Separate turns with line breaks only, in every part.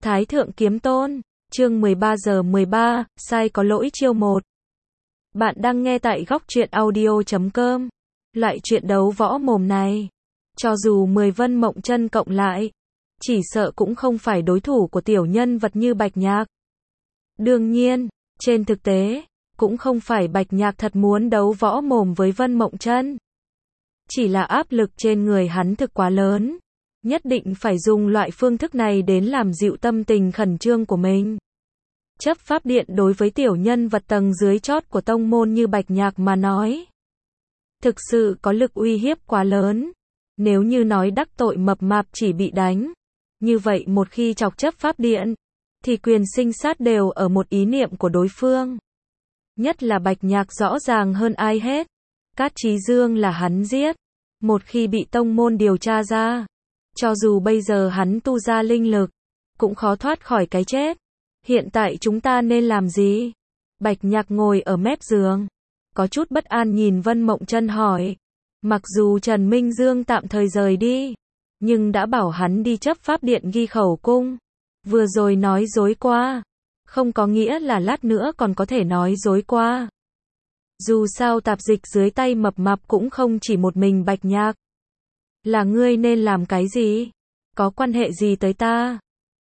Thái Thượng Kiếm Tôn, chương 13 giờ 13, sai có lỗi chiêu 1. Bạn đang nghe tại góc truyện audio.com. Loại chuyện đấu võ mồm này, cho dù 10 Vân Mộng Chân cộng lại, chỉ sợ cũng không phải đối thủ của tiểu nhân vật như Bạch Nhạc. Đương nhiên, trên thực tế, cũng không phải Bạch Nhạc thật muốn đấu võ mồm với Vân Mộng Chân. Chỉ là áp lực trên người hắn thực quá lớn, nhất định phải dùng loại phương thức này đến làm dịu tâm tình khẩn trương của mình. Chấp pháp điện đối với tiểu nhân vật tầng dưới chót của tông môn như Bạch Nhạc mà nói, thực sự có lực uy hiếp quá lớn. Nếu như nói đắc tội mập mạp chỉ bị đánh, như vậy một khi chọc chấp pháp điện, thì quyền sinh sát đều ở một ý niệm của đối phương. Nhất là Bạch Nhạc rõ ràng hơn ai hết, Cát Chí Dương là hắn giết. Một khi bị tông môn điều tra ra, cho dù bây giờ hắn tu ra linh lực, cũng khó thoát khỏi cái chết. Hiện tại chúng ta nên làm gì? Bạch Nhạc ngồi ở mép giường, có chút bất an nhìn Vân Mộng Chân hỏi. Mặc dù Trần Minh Dương tạm thời rời đi, nhưng đã bảo hắn đi chấp pháp điện ghi khẩu cung. Vừa rồi nói dối qua, không có nghĩa là lát nữa còn có thể nói dối qua. Dù sao tạp dịch dưới tay mập mạp cũng không chỉ một mình Bạch Nhạc. Là ngươi nên làm cái gì? Có quan hệ gì tới ta?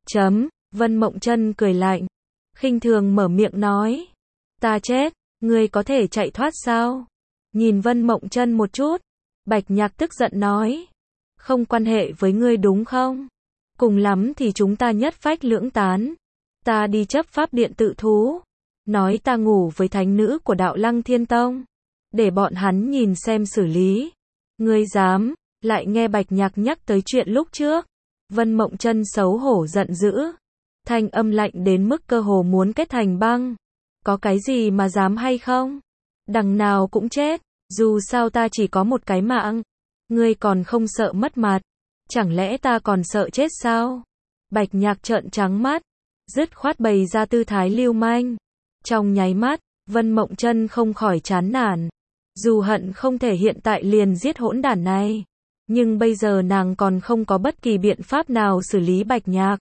Vân Mộng Chân cười lạnh, khinh thường mở miệng nói. Ta chết, ngươi có thể chạy thoát sao? Nhìn Vân Mộng Chân một chút, Bạch Nhạc tức giận nói. Không quan hệ với ngươi đúng không? Cùng lắm thì chúng ta nhất phách lưỡng tán. Ta đi chấp pháp điện tự thú. Nói ta ngủ với thánh nữ của Đạo Lăng Thiên Tông, để bọn hắn nhìn xem xử lý. Ngươi dám? Lại nghe Bạch Nhạc nhắc tới chuyện lúc trước. Vân Mộng Chân xấu hổ giận dữ, thanh âm lạnh đến mức cơ hồ muốn kết thành băng. Có cái gì mà dám hay không? Đằng nào cũng chết, dù sao ta chỉ có một cái mạng. Ngươi còn không sợ mất mặt? Chẳng lẽ ta còn sợ chết sao? Bạch Nhạc trợn trắng mắt, dứt khoát bày ra tư thái lưu manh. Trong nháy mắt, Vân Mộng Chân không khỏi chán nản. Dù hận không thể hiện tại liền giết hỗn đản này, nhưng bây giờ nàng còn không có bất kỳ biện pháp nào xử lý Bạch Nhạc.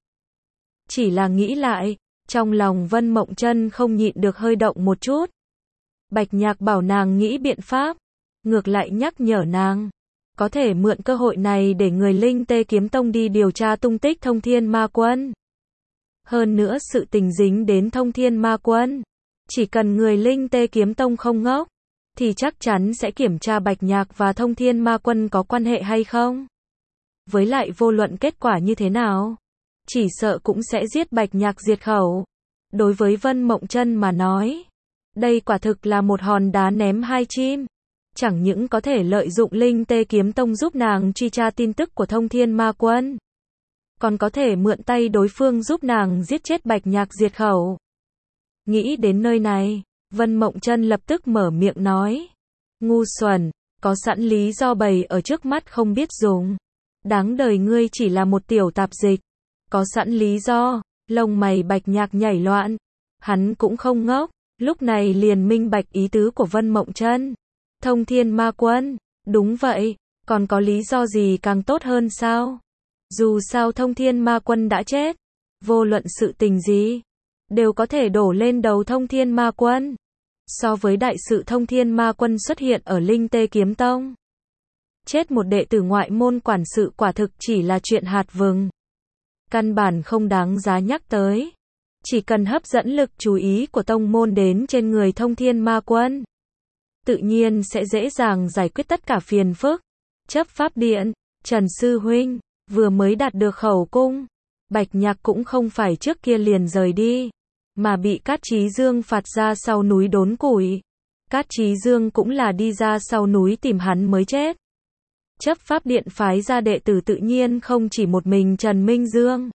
Chỉ là nghĩ lại, trong lòng Vân Mộng Chân không nhịn được hơi động một chút. Bạch Nhạc bảo nàng nghĩ biện pháp, ngược lại nhắc nhở nàng, có thể mượn cơ hội này để người Linh Tê Kiếm Tông đi điều tra tung tích Thông Thiên Ma Quân. Hơn nữa sự tình dính đến Thông Thiên Ma Quân, chỉ cần người Linh Tê Kiếm Tông không ngốc, thì chắc chắn sẽ kiểm tra Bạch Nhạc và Thông Thiên Ma Quân có quan hệ hay không. Với lại vô luận kết quả như thế nào, chỉ sợ cũng sẽ giết Bạch Nhạc diệt khẩu. Đối với Vân Mộng Chân mà nói, đây quả thực là một hòn đá ném hai chim. Chẳng những có thể lợi dụng Linh Tê Kiếm Tông giúp nàng truy tra tin tức của Thông Thiên Ma Quân, còn có thể mượn tay đối phương giúp nàng giết chết Bạch Nhạc diệt khẩu. Nghĩ đến nơi này, Vân Mộng Chân lập tức mở miệng nói. Ngu xuẩn, có sẵn lý do bày ở trước mắt không biết dùng. Đáng đời ngươi chỉ là một tiểu tạp dịch. Có sẵn lý do, lông mày Bạch Nhạc nhảy loạn. Hắn cũng không ngốc, lúc này liền minh bạch ý tứ của Vân Mộng Chân. Thông Thiên Ma Quân, đúng vậy, còn có lý do gì càng tốt hơn sao? Dù sao Thông Thiên Ma Quân đã chết, vô luận sự tình gì, đều có thể đổ lên đầu Thông Thiên Ma Quân. So với đại sự Thông Thiên Ma Quân xuất hiện ở Linh Tê Kiếm Tông, chết một đệ tử ngoại môn quản sự quả thực chỉ là chuyện hạt vừng. Căn bản không đáng giá nhắc tới. Chỉ cần hấp dẫn lực chú ý của tông môn đến trên người Thông Thiên Ma Quân, tự nhiên sẽ dễ dàng giải quyết tất cả phiền phức. Chấp pháp điện, Trần Sư Huynh, vừa mới đạt được khẩu cung. Bạch Nhạc cũng không phải trước kia liền rời đi, mà bị Cát Chí Dương phạt ra sau núi đốn củi. Cát Chí Dương cũng là đi ra sau núi tìm hắn mới chết. Chấp pháp điện phái ra đệ tử tự nhiên không chỉ một mình Trần Minh Dương.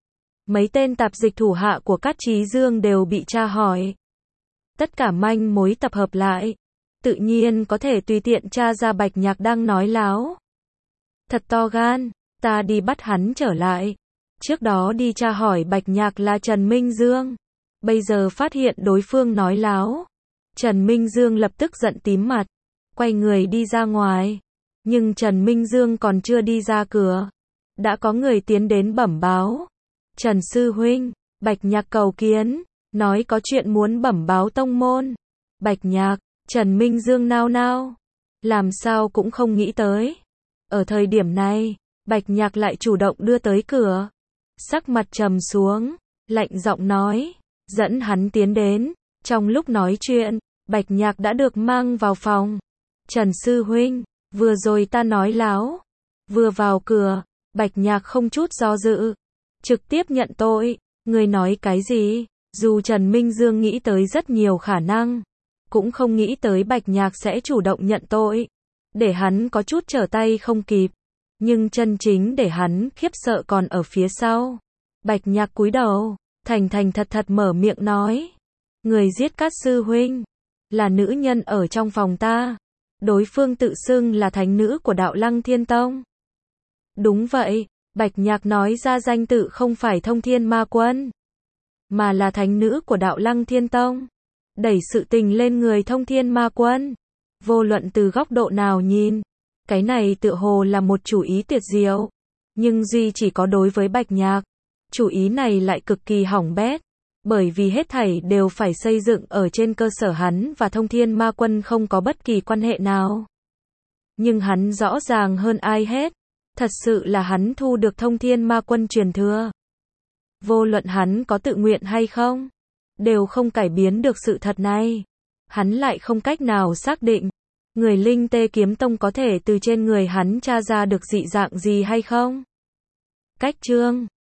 Mấy tên tạp dịch thủ hạ của Cát Chí Dương đều bị tra hỏi. Tất cả manh mối tập hợp lại, tự nhiên có thể tùy tiện tra ra Bạch Nhạc đang nói láo. Thật to gan, ta đi bắt hắn trở lại. Trước đó đi tra hỏi Bạch Nhạc là Trần Minh Dương, bây giờ phát hiện đối phương nói láo. Trần Minh Dương lập tức giận tím mặt, quay người đi ra ngoài. Nhưng Trần Minh Dương còn chưa đi ra cửa, đã có người tiến đến bẩm báo. Trần sư huynh, Bạch Nhạc cầu kiến, nói có chuyện muốn bẩm báo tông môn. Bạch Nhạc, Trần Minh Dương nao nao, làm sao cũng không nghĩ tới. Ở thời điểm này, Bạch Nhạc lại chủ động đưa tới cửa. Sắc mặt trầm xuống, lạnh giọng nói, dẫn hắn tiến đến. Trong lúc nói chuyện, Bạch Nhạc đã được mang vào phòng. Trần sư huynh, vừa rồi ta nói láo. Vừa vào cửa, Bạch Nhạc không chút do dự, trực tiếp nhận tội. Người nói cái gì? Dù Trần Minh Dương nghĩ tới rất nhiều khả năng, cũng không nghĩ tới Bạch Nhạc sẽ chủ động nhận tội, để hắn có chút trở tay không kịp. Nhưng chân chính để hắn khiếp sợ còn ở phía sau. Bạch Nhạc cúi đầu, thành thành thật thật mở miệng nói, người giết Cát sư huynh là nữ nhân ở trong phòng ta. Đối phương tự xưng là thánh nữ của Đạo Lăng Thiên Tông. Đúng vậy, Bạch Nhạc nói ra danh tự không phải Thông Thiên Ma Quân, mà là thánh nữ của Đạo Lăng Thiên Tông. Đẩy sự tình lên người Thông Thiên Ma Quân. Vô luận từ góc độ nào nhìn, cái này tựa hồ là một chủ ý tuyệt diệu. Nhưng duy chỉ có đối với Bạch Nhạc, chủ ý này lại cực kỳ hỏng bét. Bởi vì hết thảy đều phải xây dựng ở trên cơ sở hắn và Thông Thiên Ma Quân không có bất kỳ quan hệ nào. Nhưng hắn rõ ràng hơn ai hết, thật sự là hắn thu được Thông Thiên Ma Quân truyền thừa. Vô luận hắn có tự nguyện hay không, đều không cải biến được sự thật này. Hắn lại không cách nào xác định, người Linh Tê Kiếm Tông có thể từ trên người hắn tra ra được dị dạng gì hay không. Cách chương